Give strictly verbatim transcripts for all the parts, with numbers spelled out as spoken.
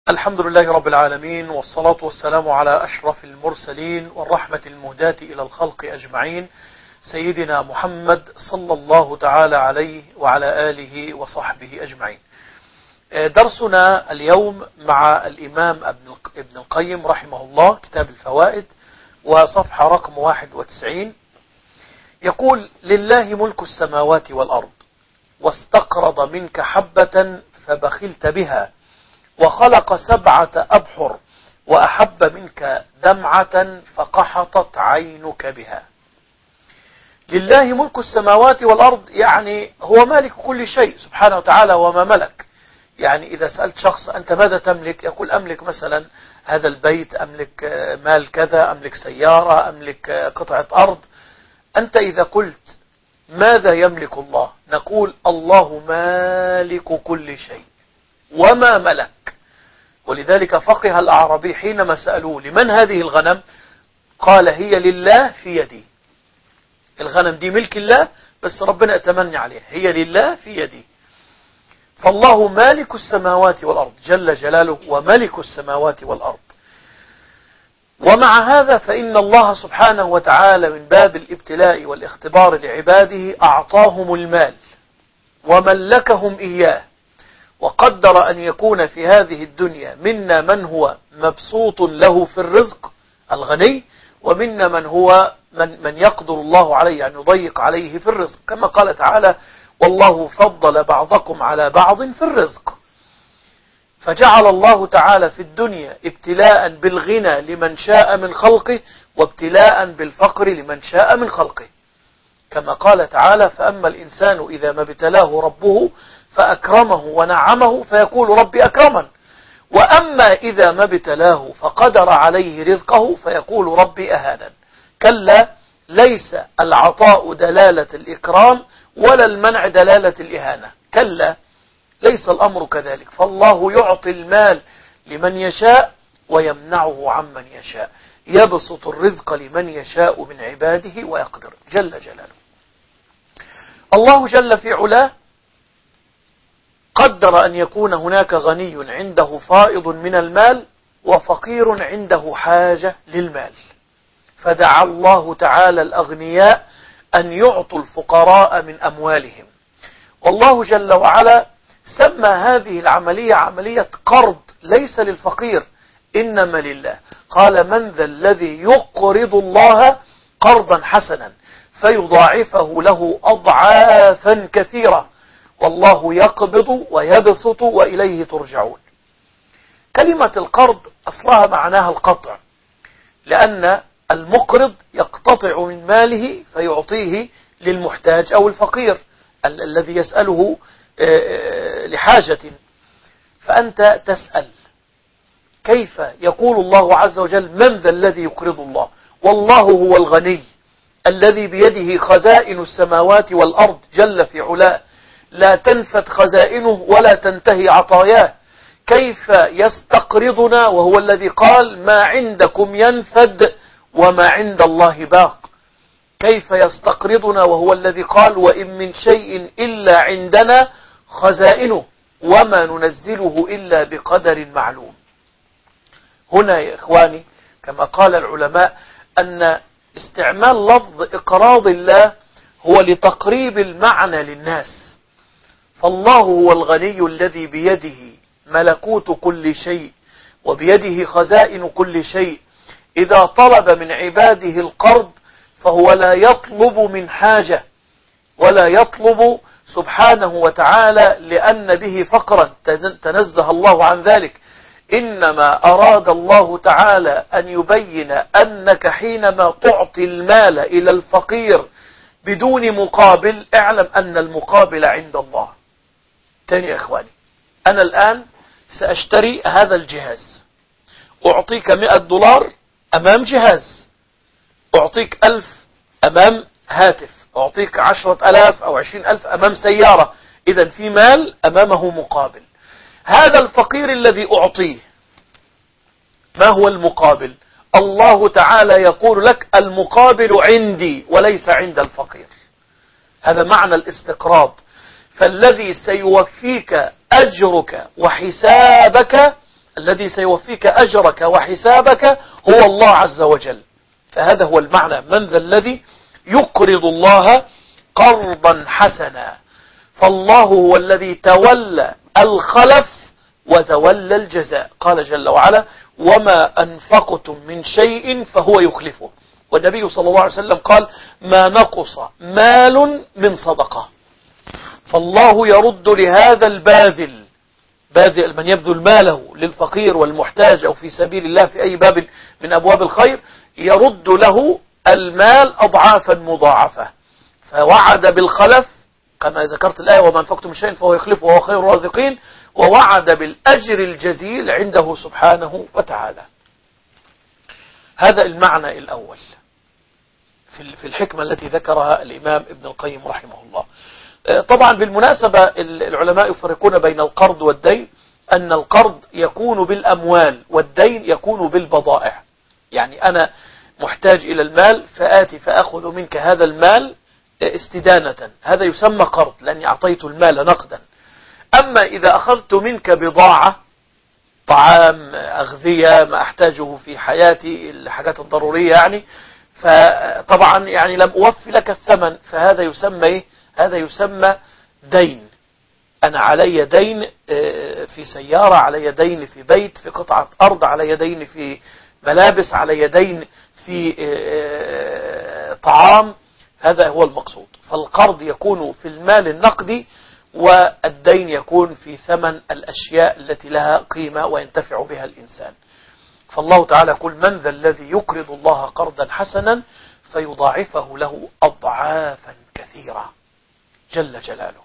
الحمد لله رب العالمين، والصلاة والسلام على أشرف المرسلين والرحمة المهداة إلى الخلق أجمعين، سيدنا محمد صلى الله تعالى عليه وعلى آله وصحبه أجمعين. درسنا اليوم مع الإمام ابن القيم رحمه الله، كتاب الفوائد وصفحة رقم واحد وتسعين. يقول: لله ملك السماوات والأرض، واستقرض منك حبة فبخلت بها، وخلق سبعة أبحر، وأحب منك دمعة فقحطت عينك بها. لله ملك السماوات والأرض، يعني هو مالك كل شيء سبحانه وتعالى وما ملك. يعني إذا سألت شخص أنت ماذا تملك، يقول أملك مثلا هذا البيت، أملك مال كذا، أملك سيارة، أملك قطعة أرض. أنت إذا قلت ماذا يملك الله، نقول الله مالك كل شيء وما ملك. ولذلك فقه الأعرابي حينما سألوه لمن هذه الغنم، قال هي لله في يدي. الغنم دي ملك الله، بس ربنا اتمنى عليها، هي لله في يدي. فالله مالك السماوات والأرض جل جلاله، وملك السماوات والأرض. ومع هذا فإن الله سبحانه وتعالى من باب الابتلاء والاختبار لعباده أعطاهم المال وملكهم إياه، وقدر أن يكون في هذه الدنيا منا من هو مبسوط له في الرزق الغني، ومنا من هو من, من يقدر الله عليه أن يضيق عليه في الرزق، كما قال تعالى: والله فضل بعضكم على بعض في الرزق. فجعل الله تعالى في الدنيا ابتلاء بالغنى لمن شاء من خلقه، وابتلاء بالفقر لمن شاء من خلقه، كما قال تعالى: فأما الإنسان إذا ما ابتلاه ربه فأكرمه ونعمه فيقول ربي أكرمن، وأما إذا ما ابتلاه فقدر عليه رزقه فيقول ربي أهانن. كلا، ليس العطاء دلالة الإكرام ولا المنع دلالة الإهانة. كلا، ليس الأمر كذلك. فالله يعطي المال لمن يشاء ويمنعه عمن يشاء، يبسط الرزق لمن يشاء من عباده ويقدر جل جلاله. الله جل في علاه قدر أن يكون هناك غني عنده فائض من المال، وفقير عنده حاجة للمال، فدعا الله تعالى الأغنياء أن يعطوا الفقراء من أموالهم. والله جل وعلا سمى هذه العملية عملية قرض، ليس للفقير إنما لله. قال: من ذا الذي يقرض الله قرضا حسنا فيضاعفه له أضعافا كثيرة، والله يقبض ويبسط وإليه ترجعون. كلمة القرض أصلها معناها القطع، لأن المقرض يقتطع من ماله فيعطيه للمحتاج أو الفقير ال الذي يسأله لحاجة. فأنت تسأل كيف يقول الله عز وجل: من ذا الذي يقرض الله، والله هو الغني الذي بيده خزائن السماوات والأرض جل في علاه، لا تنفد خزائنه ولا تنتهي عطاياه. كيف يستقرضنا وهو الذي قال: ما عندكم ينفد وما عند الله باق؟ كيف يستقرضنا وهو الذي قال: وإن من شيء إلا عندنا خزائنه وما ننزله إلا بقدر معلوم. هنا يا إخواني كما قال العلماء أن استعمال لفظ إقراض الله هو لتقريب المعنى للناس. فالله هو الغني الذي بيده ملكوت كل شيء وبيده خزائن كل شيء. إذا طلب من عباده القرض فهو لا يطلب من حاجة، ولا يطلب سبحانه وتعالى لأن به فقرا، تنزه الله عن ذلك. إنما أراد الله تعالى أن يبين أنك حينما تعطي المال إلى الفقير بدون مقابل، اعلم أن المقابل عند الله. تاني يا إخواني، أنا الآن سأشتري هذا الجهاز، أعطيك مئة دولار أمام جهاز، أعطيك ألف أمام هاتف، أعطيك عشرة ألاف أو عشرين ألف أمام سيارة. إذن في مال أمامه مقابل. هذا الفقير الذي أعطيه ما هو المقابل؟ الله تعالى يقول لك: المقابل عندي وليس عند الفقير. هذا معنى الاستقراض. فالذي سيوفيك أجرك وحسابك الذي سيوفيك أجرك وحسابك هو الله عز وجل. فهذا هو المعنى، من ذا الذي يقرض الله قرضا حسنا. فالله هو الذي تولى الخلف وتولى الجزاء. قال جل وعلا: وما أنفقتم من شيء فهو يخلفه. والنبي صلى الله عليه وسلم قال: ما نقص مال من صدقة. فالله يرد لهذا الباذل، باذل من يبذل ماله للفقير والمحتاج أو في سبيل الله في أي باب من أبواب الخير، يرد له المال أضعافا مضاعفة. فوعد بالخلف كما ذكرت الآية: وما أنفقتم من شيء فهو يخلفه وهو خير الرازقين، ووعد بالأجر الجزيل عنده سبحانه وتعالى. هذا المعنى الأول في الحكمة التي ذكرها الإمام ابن القيم رحمه الله. طبعا بالمناسبة العلماء يفرقون بين القرض والدين، أن القرض يكون بالأموال والدين يكون بالبضائع. يعني أنا محتاج إلى المال فآتي فأخذ منك هذا المال استدانة، هذا يسمى قرض لأني أعطيت المال نقدا. أما إذا أخذت منك بضاعة، طعام، أغذية، ما أحتاجه في حياتي، الحاجات الضرورية يعني، فطبعا يعني لم أوفي لك الثمن، فهذا يسمى هذا يسمى دين. أنا علي دين في سيارة، علي دين في بيت، في قطعة أرض، علي دين في ملابس، علي دين في طعام. هذا هو المقصود. فالقرض يكون في المال النقدي، والدين يكون في ثمن الأشياء التي لها قيمة وينتفع بها الإنسان. فالله تعالى يقول: من ذا الذي يقرض الله قرضا حسنا فيضاعفه له أضعافا كثيرة جل جلاله.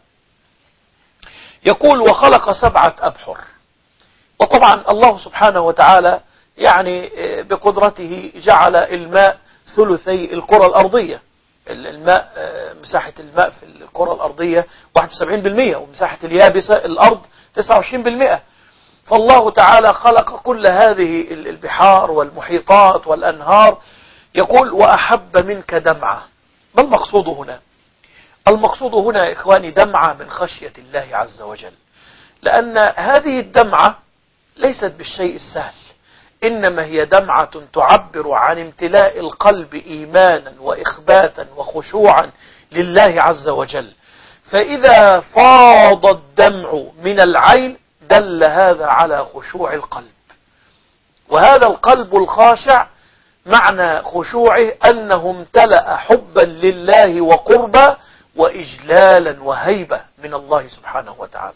يقول: وخلق سبعة أبحر. وطبعا الله سبحانه وتعالى يعني بقدرته جعل الماء ثلثي الكرة الأرضية. الماء، مساحة الماء في الكرة الأرضية واحد وسبعين بالمئة، ومساحة اليابسة الأرض تسعة وعشرين بالمئة. فالله تعالى خلق كل هذه البحار والمحيطات والأنهار. يقول: وأحب منك دمعة. ما المقصود هنا؟ المقصود هنا يا إخواني دمعة من خشية الله عز وجل، لأن هذه الدمعة ليست بالشيء السهل، إنما هي دمعة تعبر عن امتلاء القلب إيمانا وإخباتا وخشوعا لله عز وجل. فإذا فاض الدمع من العين دل هذا على خشوع القلب. وهذا القلب الخاشع معنى خشوعه أنه امتلأ حبا لله وقربا وإجلالا وهيبة من الله سبحانه وتعالى.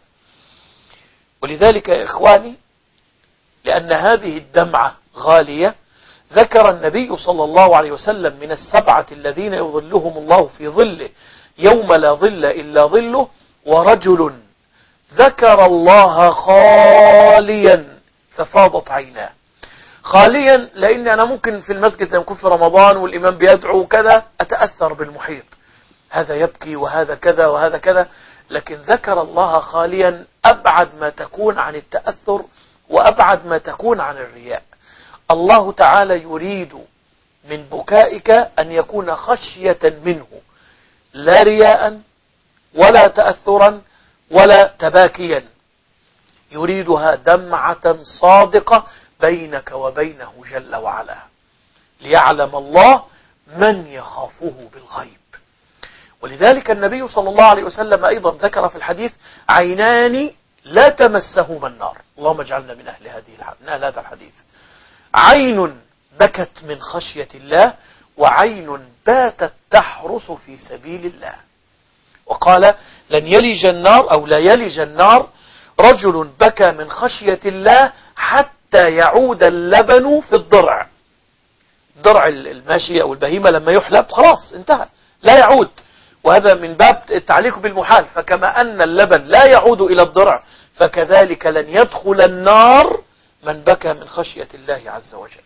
ولذلك يا إخواني، لأن هذه الدمعة غالية، ذكر النبي صلى الله عليه وسلم من السبعة الذين يظلهم الله في ظله يوم لا ظل إلا ظله: ورجل ذكر الله خاليا ففاضت عيناه. خاليا لأن أنا ممكن في المسجد زي ما يكون في رمضان والإمام بيدعو وكذا أتأثر بالمحيط، هذا يبكي وهذا كذا وهذا كذا، لكن ذكر الله خاليا أبعد ما تكون عن التأثر وأبعد ما تكون عن الرياء. الله تعالى يريد من بكائك أن يكون خشية منه، لا رياء ولا تأثرا ولا تباكيا، يريدها دمعة صادقة بينك وبينه جل وعلا، ليعلم الله من يخافه بالغيب. ولذلك النبي صلى الله عليه وسلم أيضا ذكر في الحديث: عينان لا تمسهما النار. اللهم اجعلنا من أهل هذه من أهل هذا الحديث. عين بكت من خشية الله، وعين باتت تحرس في سبيل الله. وقال: لن يلج النار أو لا يلج النار رجل بكى من خشية الله حتى يعود اللبن في الضرع. ضرع الماشية أو البهيمة لما يحلب خلاص انتهى، لا يعود. وهذا من باب التعليق بالمحال. فكما أن اللبن لا يعود إلى الضرع، فكذلك لن يدخل النار من بكى من خشية الله عز وجل.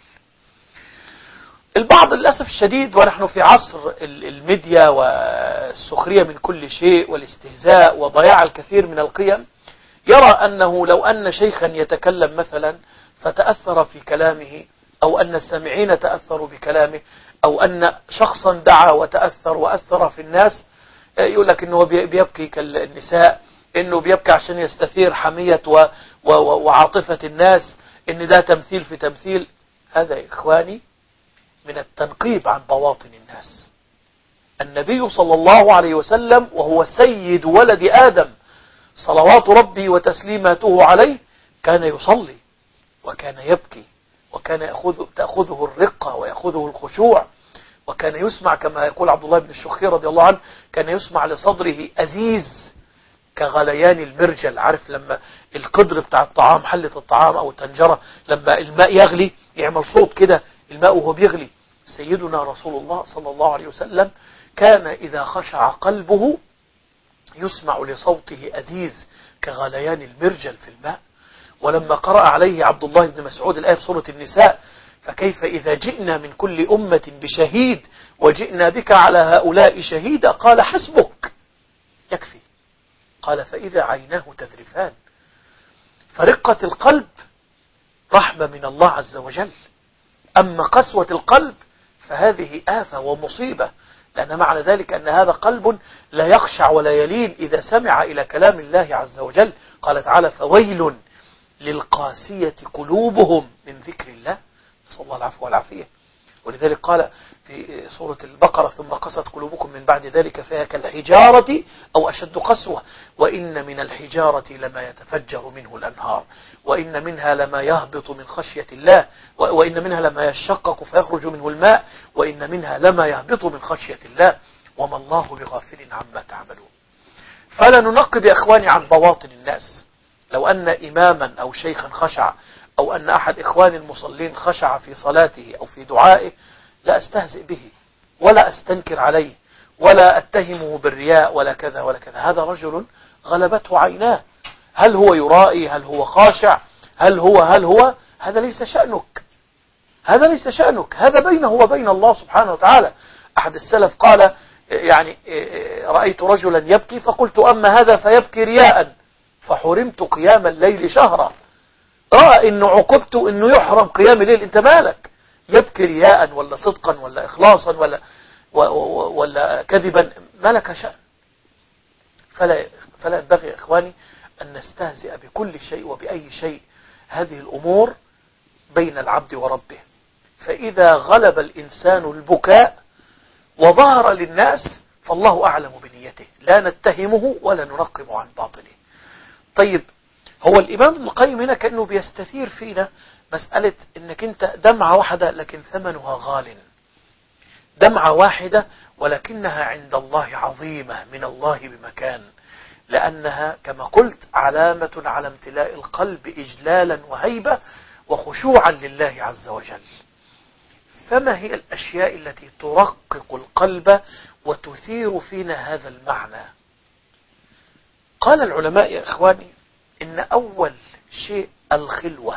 البعض للأسف الشديد، ونحن في عصر الميديا والسخرية من كل شيء والاستهزاء وضياع الكثير من القيم، يرى أنه لو أن شيخا يتكلم مثلا فتأثر في كلامه، أو أن السامعين تأثروا بكلامه، أو أن شخصا دعا وتأثر وأثر في الناس، يقول لك أنه بيبكي كالنساء، أنه بيبكي عشان يستثير حمية وعاطفة الناس، إن ده تمثيل في تمثيل. هذا يا إخواني من التنقيب عن بواطن الناس. النبي صلى الله عليه وسلم وهو سيد ولد آدم صلوات ربي وتسليماته عليه كان يصلي وكان يبكي وكان يأخذ تأخذه الرقة ويأخذه الخشوع، وكان يسمع كما يقول عبد الله بن الشخير رضي الله عنه كان يسمع لصدره أزيز كغليان المرجل. عارف لما القدر بتاع الطعام، حلة الطعام أو التنجرة، لما الماء يغلي يعمل صوت كده الماء وهو بيغلي. سيدنا رسول الله صلى الله عليه وسلم كان إذا خشع قلبه يسمع لصوته أزيز كغليان المرجل في الماء. ولما قرأ عليه عبد الله بن مسعود الآية في سورة النساء فكيف إذا جئنا من كل أمة بشهيد وجئنا بك على هؤلاء شهيدا قال حسبك يكفي. قال فإذا عيناه تذرفان. فرقة القلب رحمة من الله عز وجل، أما قسوة القلب فهذه آفة ومصيبة، لأن معنى ذلك أن هذا قلب لا يخشع ولا يلين إذا سمع إلى كلام الله عز وجل. قال تعالى فويل للقاسية قلوبهم من ذكر الله، نسأل الله العفو والعافية. ولذلك قال في سورة البقرة ثم قست قلوبكم من بعد ذلك فهي كالحجارة أو أشد قسوة وإن من الحجارة لما يتفجر منه الأنهار وإن منها لما يهبط من خشية الله وإن منها لما يشقق فيخرج منه الماء وإن منها لما يهبط من خشية الله وما الله بغافل عما تعملون. فلا ننقب يا إخواني عن بواطن الناس. لو أن إماما أو شيخا خشع أو أن أحد إخوان المصلين خشع في صلاته أو في دعائه لا أستهزئ به ولا أستنكر عليه ولا أتهمه بالرياء ولا كذا ولا كذا. هذا رجل غلبته عيناه، هل هو يرائي، هل هو خاشع، هل هو هل هو هذا ليس شأنك، هذا ليس شأنك، هذا بينه وبين الله سبحانه وتعالى. أحد السلف قال يعني رأيت رجلا يبكي فقلت أما هذا فيبكي رياء فحرمت قيام الليل شهرا. رأى إنه عقبت إنه يحرم قيام الليل، أنت مالك؟ يبكي رياء ولا صدقا ولا إخلاصا ولا ولا كذبا، ما لك شأن. فلا فلا ينبغي يا إخواني أن نستهزئ بكل شيء وبأي شيء. هذه الأمور بين العبد وربه. فإذا غلب الإنسان البكاء وظهر للناس فالله أعلم بنيته، لا نتهمه ولا ننقب عن باطنه. طيب هو الإمام ابن القيم هنا كأنه بيستثير فينا مسألة إنك أنت دمعة واحدة لكن ثمنها غال، دمعة واحدة ولكنها عند الله عظيمة من الله بمكان، لأنها كما قلت علامة على امتلاء القلب إجلالا وهيبة وخشوعا لله عز وجل. فما هي الأشياء التي ترقق القلب وتثير فينا هذا المعنى؟ قال العلماء يا إخواني إن أول شيء الخلوة.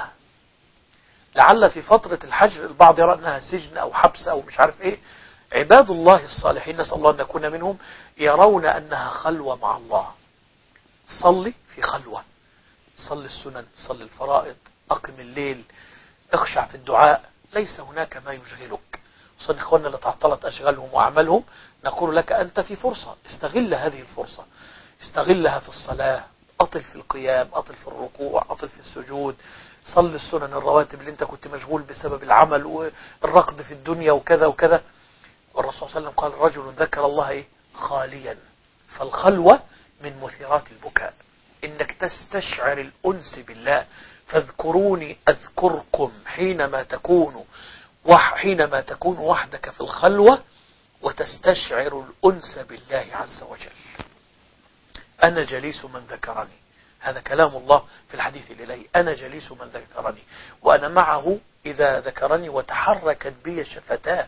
لعل في فترة الحجر البعض يرى أنها سجن أو حبس أو مش عارف إيه. عباد الله الصالحين نسأل الله أن نكون منهم يرون أنها خلوة مع الله. صلي في خلوة، صلي السنن، صلي الفرائض، أقم الليل، اخشع في الدعاء، ليس هناك ما يشغلك. وصل إخواننا اللي تعطلت أشغالهم وأعمالهم نقول لك أنت في فرصة، استغل هذه الفرصة، استغلها في الصلاة، أطل في القيام، أطل في الركوع، أطل في السجود، صل السنن الرواتب اللي انت كنت مشغول بسبب العمل والركض في الدنيا وكذا وكذا. والرسول صلى الله عليه وسلم قال رجل ذكر الله إيه؟ خاليا. فالخلوة من مثيرات البكاء، إنك تستشعر الأنس بالله. فاذكروني أذكركم حينما تكونوا وحينما تكون وحدك في الخلوة وتستشعر الأنس بالله عز وجل. أنا جليس من ذكرني، هذا كلام الله في الحديث الإلهي، أنا جليس من ذكرني وأنا معه إذا ذكرني وتحركت بي شفتاه.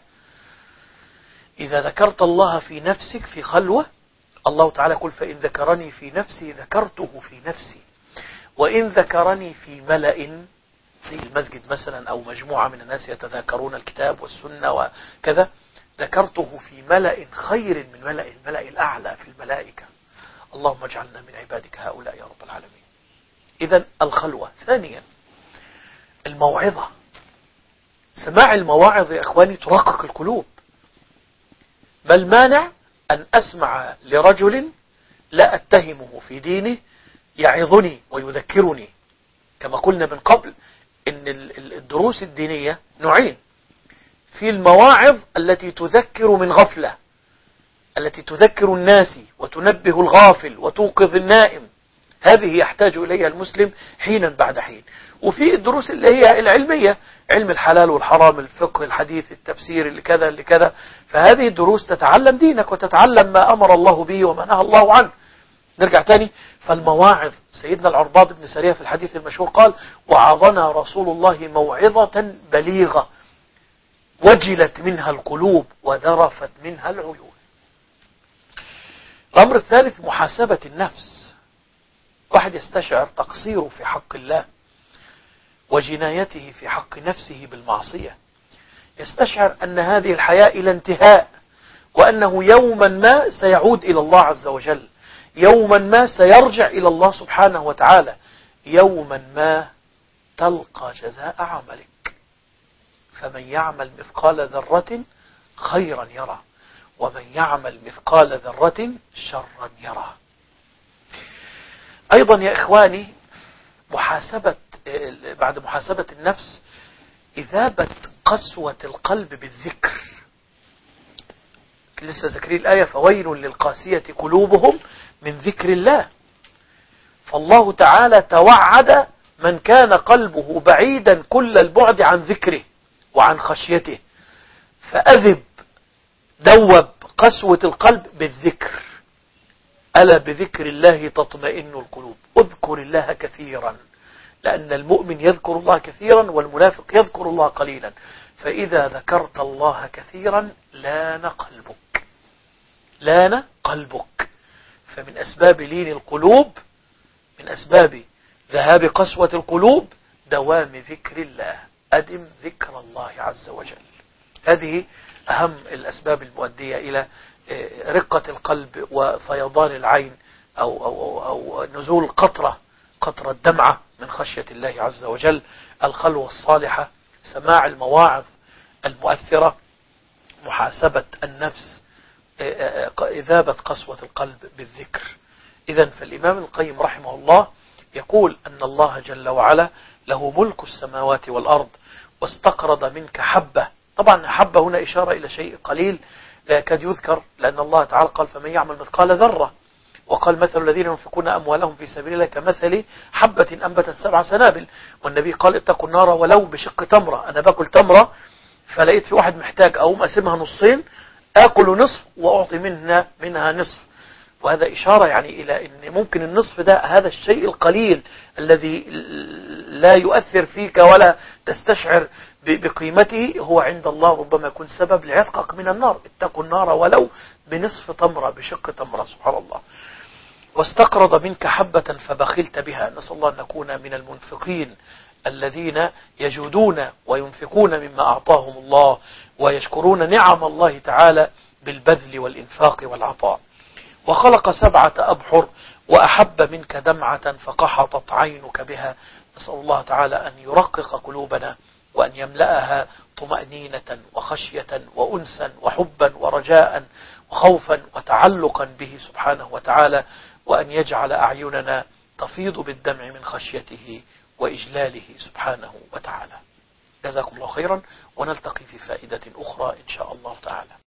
إذا ذكرت الله في نفسك في خلوة الله تعالى يقول فإن ذكرني في نفسي ذكرته في نفسي وإن ذكرني في ملأ زي المسجد مثلا أو مجموعة من الناس يتذاكرون الكتاب والسنة وكذا ذكرته في ملأ خير من ملأ الملأ الأعلى في الملائكة. اللهم اجعلنا من عبادك هؤلاء يا رب العالمين. إذن الخلوة. ثانيا الموعظة. سماع المواعظ يا إخواني ترقق القلوب. ما المانع أن أسمع لرجل لا أتهمه في دينه يعظني ويذكرني؟ كما قلنا من قبل إن الدروس الدينية نوعين: في المواعظ التي تذكر من غفلة، التي تذكر الناس وتنبه الغافل وتوقظ النائم، هذه يحتاج إليها المسلم حينا بعد حين. وفي الدروس اللي هي العلمية، علم الحلال والحرام، الفقه، الحديث، التفسير، اللي كذا اللي كذا، فهذه الدروس تتعلم دينك وتتعلم ما أمر الله به وما نهى الله عنه. نرجع تاني، فالمواعظ، سيدنا العرباض بن سرية في الحديث المشهور قال: وعظنا رسول الله موعظة بليغة وجلت منها القلوب وذرفت منها العيون. الأمر الثالث محاسبة النفس. واحد يستشعر تقصيره في حق الله وجنايته في حق نفسه بالمعصية، يستشعر أن هذه الحياة إلى انتهاء، وأنه يوما ما سيعود إلى الله عز وجل، يوما ما سيرجع إلى الله سبحانه وتعالى، يوما ما تلقى جزاء عملك. فمن يعمل مثقال ذرة خيرا يرى، ومن يعمل مثقال ذرة شرا يرى. أيضا يا إخواني، محاسبة بعد محاسبة النفس إذابة قسوة القلب بالذكر. لسه ذكرين الآية: فويل للقاسية قلوبهم من ذكر الله. فالله تعالى توعد من كان قلبه بعيدا كل البعد عن ذكره وعن خشيته، فأذب دوب قسوة القلب بالذكر. ألا بذكر الله تطمئن القلوب. اذكر الله كثيرا، لأن المؤمن يذكر الله كثيرا والمنافق يذكر الله قليلا. فإذا ذكرت الله كثيرا لان قلبك، لان قلبك. فمن أسباب لين القلوب، من أسباب ذهاب قسوة القلوب، دوام ذكر الله. أدم ذكر الله عز وجل. هذه أهم الأسباب المؤدية إلى رقة القلب وفيضان العين أو, أو, أو, أو نزول قطرة قطرة دمعة من خشية الله عز وجل. الخلوة الصالحة، سماع المواعظ المؤثرة، محاسبة النفس، إذابة قسوة القلب بالذكر. إذن فالإمام القيم رحمه الله يقول أن الله جل وعلا له ملك السماوات والأرض، واستقرض منك حبة. طبعا حبة هنا إشارة إلى شيء قليل لا يكاد يذكر، لأن الله تعالى قال: فمن يعمل مثقال ذرة. وقال: مثل الذين ينفقون أموالهم في سبيل الله كمثل حبة أنبتت سبع سنابل. والنبي قال: اتقوا النار ولو بشق تمرة. أنا باكل تمرة فلقيت في واحد محتاج، أقوم أقسمها نصين، آكل نصف وأعطي منها منها نصف. وهذا إشارة يعني إلى أن ممكن النصف ده، هذا الشيء القليل الذي لا يؤثر فيك ولا تستشعر بقيمته، هو عند الله ربما يكون سبب لعتقك من النار. اتقوا النار ولو بنصف تمرة، بشق تمرة. سبحان الله. واستقرض منك حبة فبخلت بها. نسأل الله أن نكون من المنفقين الذين يجودون وينفقون مما أعطاهم الله، ويشكرون نعم الله تعالى بالبذل والإنفاق والعطاء. وخلق سبعة أبحر وأحب منك دمعة فقحطت عينك بها. نسأل الله تعالى أن يرقق قلوبنا، وأن يملأها طمأنينة وخشية وأنسا وحبا ورجاء وخوفا وتعلقا به سبحانه وتعالى، وأن يجعل أعيننا تفيض بالدمع من خشيته وإجلاله سبحانه وتعالى. جزاكم الله خيرا، ونلتقي في فائدة أخرى إن شاء الله تعالى.